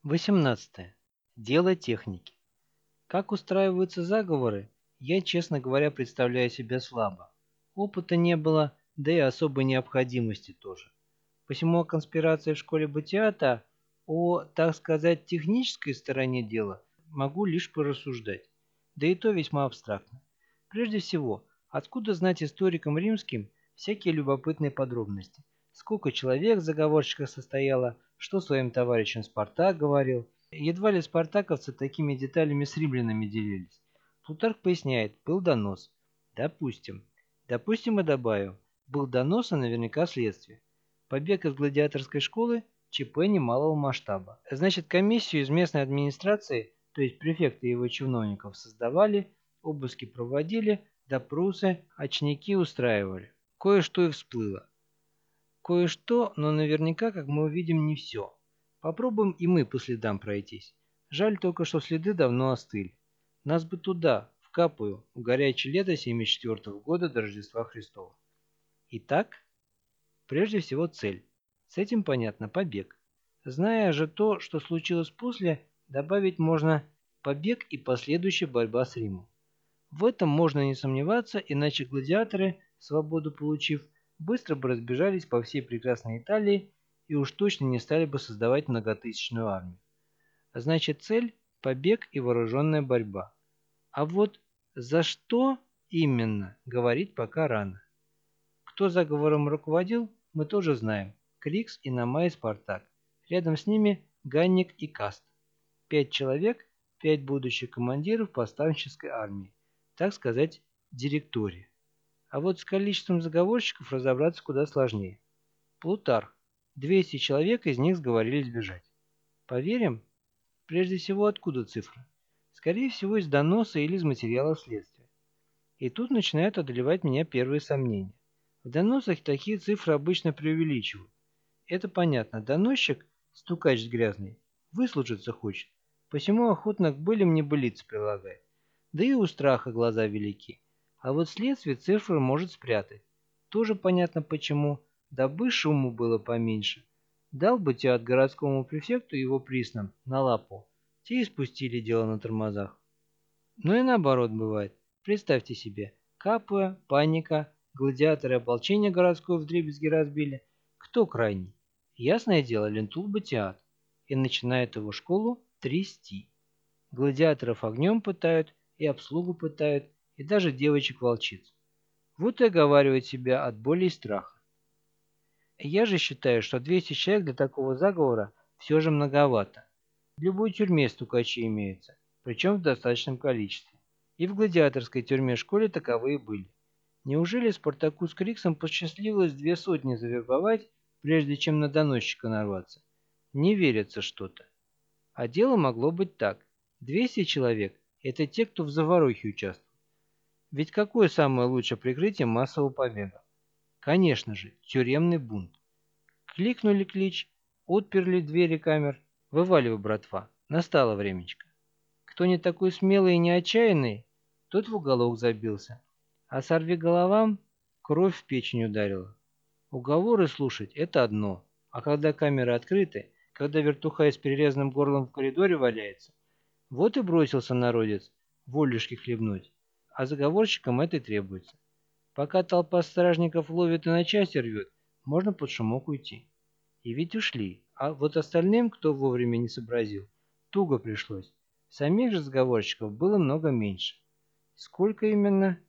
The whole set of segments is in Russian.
18. Дело техники. Как устраиваются заговоры, я, честно говоря, представляю себе слабо. Опыта не было, да и особой необходимости тоже. Посему о конспирации в школе бытия, о, так сказать, технической стороне дела, могу лишь порассуждать. Да и то весьма абстрактно. Прежде всего, откуда знать историкам римским всякие любопытные подробности? Сколько человек в заговорщиках состояло, что своим товарищам Спартак говорил. Едва ли спартаковцы такими деталями с римлянами делились. Плутарх поясняет, был донос. Допустим. Допустим и добавим, был донос, а наверняка следствие. Побег из гладиаторской школы – ЧП немалого масштаба. Значит, комиссию из местной администрации, то есть префекты и его чиновников, создавали, обыски проводили, допросы, очники устраивали. Кое-что и всплыло. Кое-что, но наверняка, как мы увидим, не все. Попробуем и мы по следам пройтись. Жаль только, что следы давно остыли. Нас бы туда, в Капую, в горячее лето 74 года до Рождества Христова. Итак, прежде всего цель. С этим понятно побег. Зная же то, что случилось после, добавить можно побег и последующая борьба с Римом. В этом можно не сомневаться, иначе гладиаторы, свободу получив, быстро бы разбежались по всей прекрасной Италии и уж точно не стали бы создавать многотысячную армию. Значит, цель – побег и вооруженная борьба. А вот за что именно, говорить пока рано. Кто заговором руководил, мы тоже знаем. Крикс, Иномай и Спартак. Рядом с ними Ганник и Каст. 5 человек, 5 будущих командиров повстанческой армии. Так сказать, директории. А вот с количеством заговорщиков разобраться куда сложнее. Плутарх. 200 человек из них сговорились бежать. Поверим? Прежде всего, откуда цифра? Скорее всего, из доноса или из материалов следствия. И тут начинают одолевать меня первые сомнения. В доносах такие цифры обычно преувеличивают. Это понятно. Доносчик, стукач грязный, выслужиться хочет. Посему охотно к былям небылиц прилагает. Да и у страха глаза велики. А вот следствие цифры может спрятать. Тоже понятно почему. Дабы шуму было поменьше. Дал бы те от городскому префекту и его приснам на лапу. Те и спустили дело на тормозах. Но и наоборот бывает. Представьте себе. Капуя, паника, гладиаторы ополчения городское вдребезги разбили. Кто крайний? Ясное дело, Лентул Батиат. И начинает его школу трясти. Гладиаторов огнем пытают, и обслугу пытают, и даже девочек-волчиц. Вот и оговаривает себя от боли и страха. Я же считаю, что 200 человек для такого заговора все же многовато. В любой тюрьме стукачи имеются, причем в достаточном количестве. И в гладиаторской тюрьме-школе таковые были. Неужели Спартаку с Криксом посчастливилось 200 завербовать, прежде чем на доносчика нарваться? Не верится что-то. А дело могло быть так. 200 человек – это те, кто в заварухе участвует. Ведь какое самое лучшее прикрытие массового побега? Конечно же, тюремный бунт. Кликнули клич, отперли двери камер. Вываливай, братва, настало времечко. Кто не такой смелый и не отчаянный, тот в уголок забился. А сорвиголовам кровь в печень ударила. Уговоры слушать – это одно, а когда камеры открыты, когда вертухай с перерезанным горлом в коридоре валяется, вот и бросился народец волюшки хлебнуть, а заговорщикам это и требуется. Пока толпа стражников ловит и на части рвет, можно под шумок уйти. И ведь ушли, а вот остальным, кто вовремя не сообразил, туго пришлось. Самих же заговорщиков было много меньше. Сколько именно?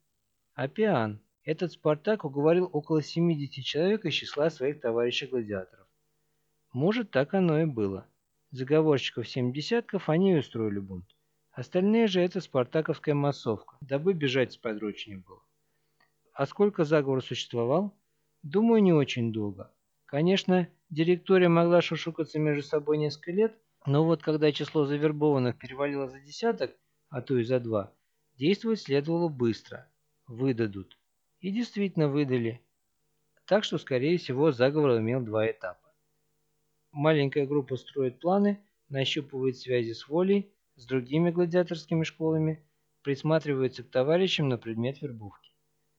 Апиан. Этот Спартак уговорил около 70 человек из числа своих товарищей-гладиаторов. Может, так оно и было. Заговорщиков 7 десятков, они и устроили бунт. Остальные же это спартаковская массовка, дабы бежать сподручнее было. А сколько заговор существовал? Думаю, не очень долго. Конечно, директория могла шушукаться между собой несколько лет, но вот когда число завербованных перевалило за десяток, а то и за два, действовать следовало быстро. Выдадут. И действительно выдали. Так что, скорее всего, заговор имел два этапа. Маленькая группа строит планы, нащупывает связи с волей, с другими гладиаторскими школами, присматривается к товарищам на предмет вербовки.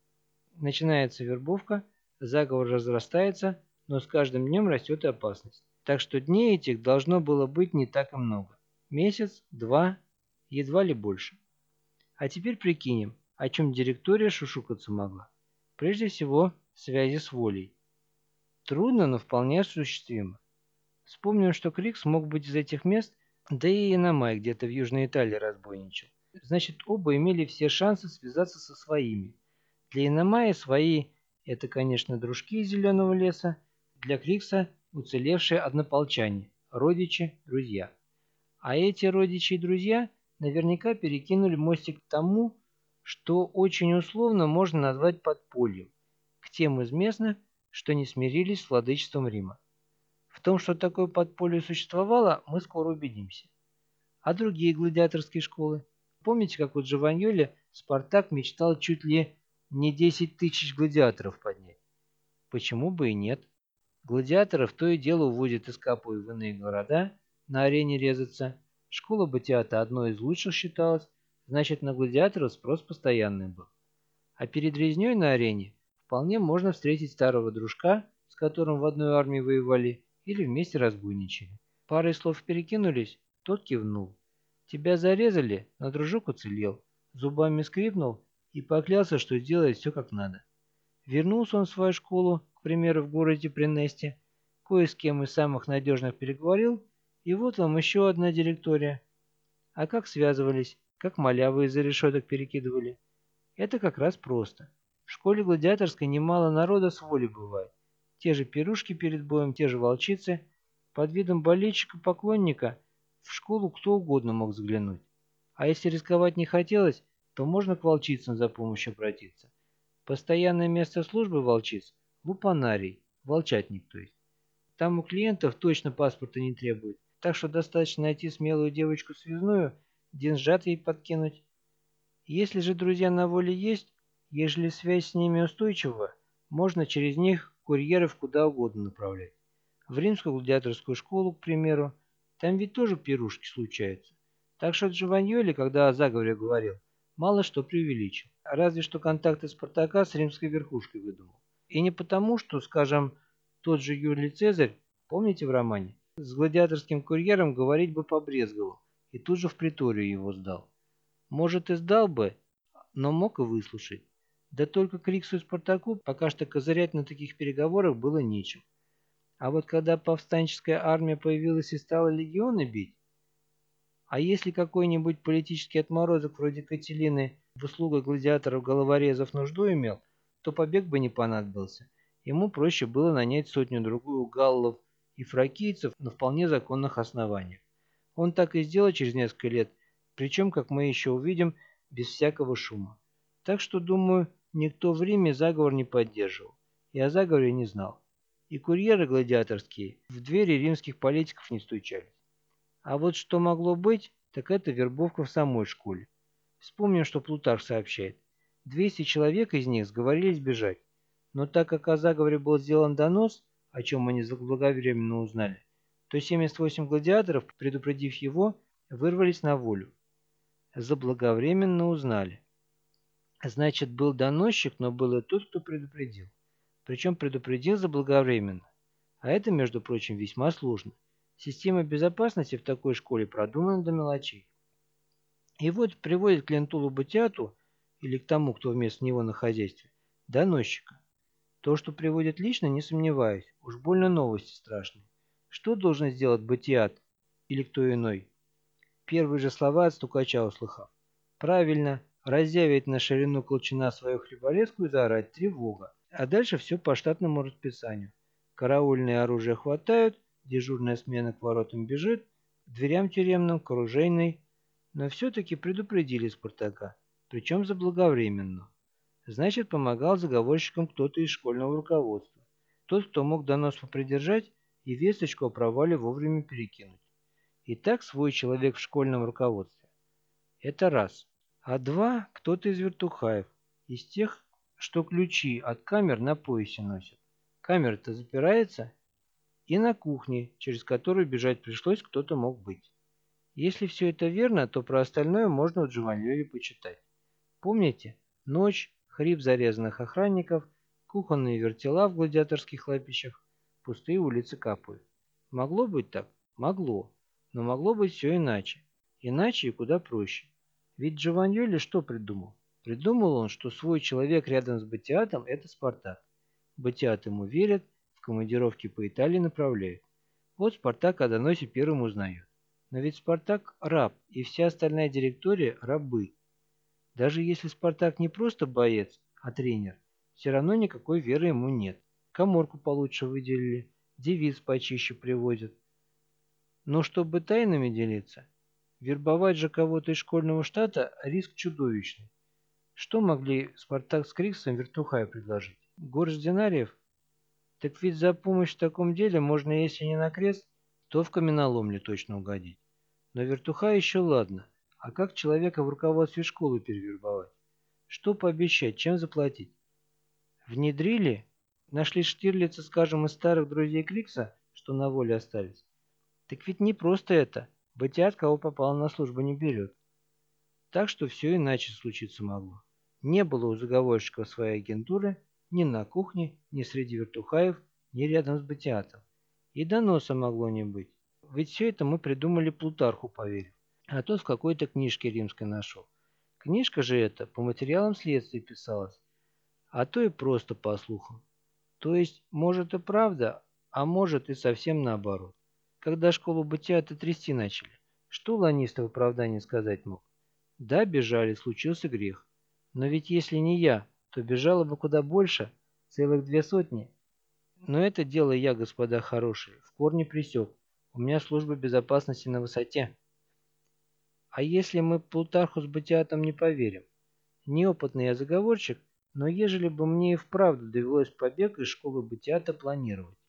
Начинается вербовка, заговор разрастается, но с каждым днем растет и опасность. Так что дней этих должно было быть не так и много. Месяц, два, едва ли больше. А теперь прикинем, о чем директория шушукаться могла. Прежде всего, связи с волей. Трудно, но вполне осуществимо. Вспомним, что Крикс мог быть из этих мест, да и Иномай где-то в Южной Италии разбойничал. Значит, оба имели все шансы связаться со своими. Для Иномая свои– это, конечно, дружки из Зеленого леса, для Крикса– уцелевшие однополчане, родичи, друзья. А эти родичи и друзья наверняка перекинули мостик к тому, что очень условно можно назвать подпольем, к тем из местных, что не смирились с владычеством Рима. В том, что такое подполье существовало, мы скоро убедимся. А другие гладиаторские школы? Помните, как у Джованьоли Спартак мечтал чуть ли не 10 тысяч гладиаторов поднять? Почему бы и нет? Гладиаторов то и дело увозят из Капуи в иные города, на арене резаться. Школа Батиата одной из лучших считалась, значит, на гладиаторов спрос постоянный был. А перед резней на арене вполне можно встретить старого дружка, с которым в одной армии воевали или вместе разбойничали. Парой слов перекинулись, тот кивнул. Тебя зарезали, но дружок уцелел, зубами скрипнул и поклялся, что сделает все как надо. Вернулся он в свою школу, к примеру, в городе Пренесте, кое с кем из самых надежных переговорил, и вот вам еще одна директория. А как связывались, как малявы из-за решеток перекидывали? Это как раз просто. В школе гладиаторской немало народа с воли бывает. Те же пирушки перед боем, те же волчицы. Под видом болельщика-поклонника в школу кто угодно мог заглянуть. А если рисковать не хотелось, то можно к волчицам за помощью обратиться. Постоянное место службы волчиц– лупанарий, волчатник то есть. Там у клиентов точно паспорта не требуют, так что достаточно найти смелую девочку связную, деньжат ей подкинуть. Если же друзья на воле есть, ежели связь с ними устойчива, можно через них курьеров куда угодно направлять. В римскую гладиаторскую школу, к примеру, там ведь тоже пирушки случаются. Так что Джованьоли, когда о заговоре говорил, мало что преувеличил, разве что контакты Спартака с римской верхушкой выдумал. И не потому, что, скажем, тот же Юлий Цезарь, помните в романе, с гладиаторским курьером говорить бы побрезговал и тут же в приторию его сдал. Может, и сдал бы, но мог и выслушать. Да только Криксу и Спартаку пока что козырять на таких переговорах было нечем. А вот когда повстанческая армия появилась и стала легионы бить, а если какой-нибудь политический отморозок вроде Кателины в услугах гладиаторов-головорезов нужду имел, то побег бы не понадобился. Ему проще было нанять сотню-другую галлов и фракийцев на вполне законных основаниях. Он так и сделал через несколько лет, причем, как мы еще увидим, без всякого шума. Так что, думаю, никто в Риме заговор не поддерживал, и о заговоре не знал. И курьеры гладиаторские в двери римских политиков не стучались. А вот что могло быть, так это вербовка в самой школе. Вспомним, что Плутарх сообщает. 200 человек из них сговорились бежать. Но так как о заговоре был сделан донос, о чем они заблаговременно узнали, то 78 гладиаторов, предупредив его, вырвались на волю. Заблаговременно узнали. Значит, был доносчик, но был и тот, кто предупредил. Причем предупредил заблаговременно. А это, между прочим, весьма сложно. Система безопасности в такой школе продумана до мелочей. И вот приводит к Лентулу Батиату, или к тому, кто вместо него на хозяйстве, доносчика. То, что приводит лично, не сомневаюсь, уж больно новости страшные. Что должен сделать Батиат или кто иной? Первые же слова от стукача услыхав. Правильно, разъявить на ширину колчана свою хлеборезку и заорать «Тревога!». А дальше все по штатному расписанию. Караульное оружие хватают, дежурная смена к воротам бежит, к дверям тюремным, к оружейной. Но все-таки предупредили Спартака, причем заблаговременно. Значит, помогал заговорщикам кто-то из школьного руководства. Тот, кто мог донос попридержать и весточку о провале вовремя перекинуть. И так свой человек в школьном руководстве. Это раз. А два, кто-то из вертухаев, из тех, что ключи от камер на поясе носят. Камера-то запирается, и на кухне, через которую бежать пришлось, кто-то мог быть. Если все это верно, то про остальное можно у Джованьоли почитать. Помните? Ночь, хрип зарезанных охранников, кухонные вертела в гладиаторских лапищах, пустые улицы Капуи. Могло быть так? Могло. Но могло быть все иначе. Иначе и куда проще. Ведь Джованьоли что придумал? Придумал он, что свой человек рядом с Батиатом – это Спартак. Батиат ему верит, в командировки по Италии направляет. Вот Спартак о доносе первым узнает. Но ведь Спартак раб, и вся остальная директория – рабы. Даже если Спартак не просто боец, а тренер, все равно никакой веры ему нет. Каморку получше выделили, девиц почище привозят. Но чтобы тайнами делиться, вербовать же кого-то из школьного штата – риск чудовищный. Что могли Спартак с Криксом Вертухаю предложить? Горсть динариев? Так ведь за помощь в таком деле можно, если не на крест, то в каменоломню точно угодить. Но Вертухай еще ладно. А как человека в руководстве школы перевербовать? Что пообещать, чем заплатить? Внедрили? Нашли Штирлица, скажем, из старых друзей Крикса, что на воле остались? Так ведь не просто это. Батиат кого попало на службу не берет. Так что все иначе случиться могло. Не было у заговорщиков своей агентуры ни на кухне, ни среди вертухаев, ни рядом с Батиатом. И доноса могло не быть. Ведь все это мы придумали Плутарху, поверив. А тот в какой-то книжке римской нашел. Книжка же эта по материалам следствия писалась, а то и просто по слухам. То есть, может и правда, а может и совсем наоборот. Когда школу Батиата трясти начали, что Ланистов в оправдании сказать мог? Да, бежали, случился грех. Но ведь если не я, то бежало бы куда больше, целых 200. Но это дело я, господа хорошие, в корне пресек. У меня служба безопасности на высоте. А если мы Плутарху с Батиатом не поверим? Неопытный я заговорщик, но ежели бы мне и вправду довелось побег из школы Батиата планировать,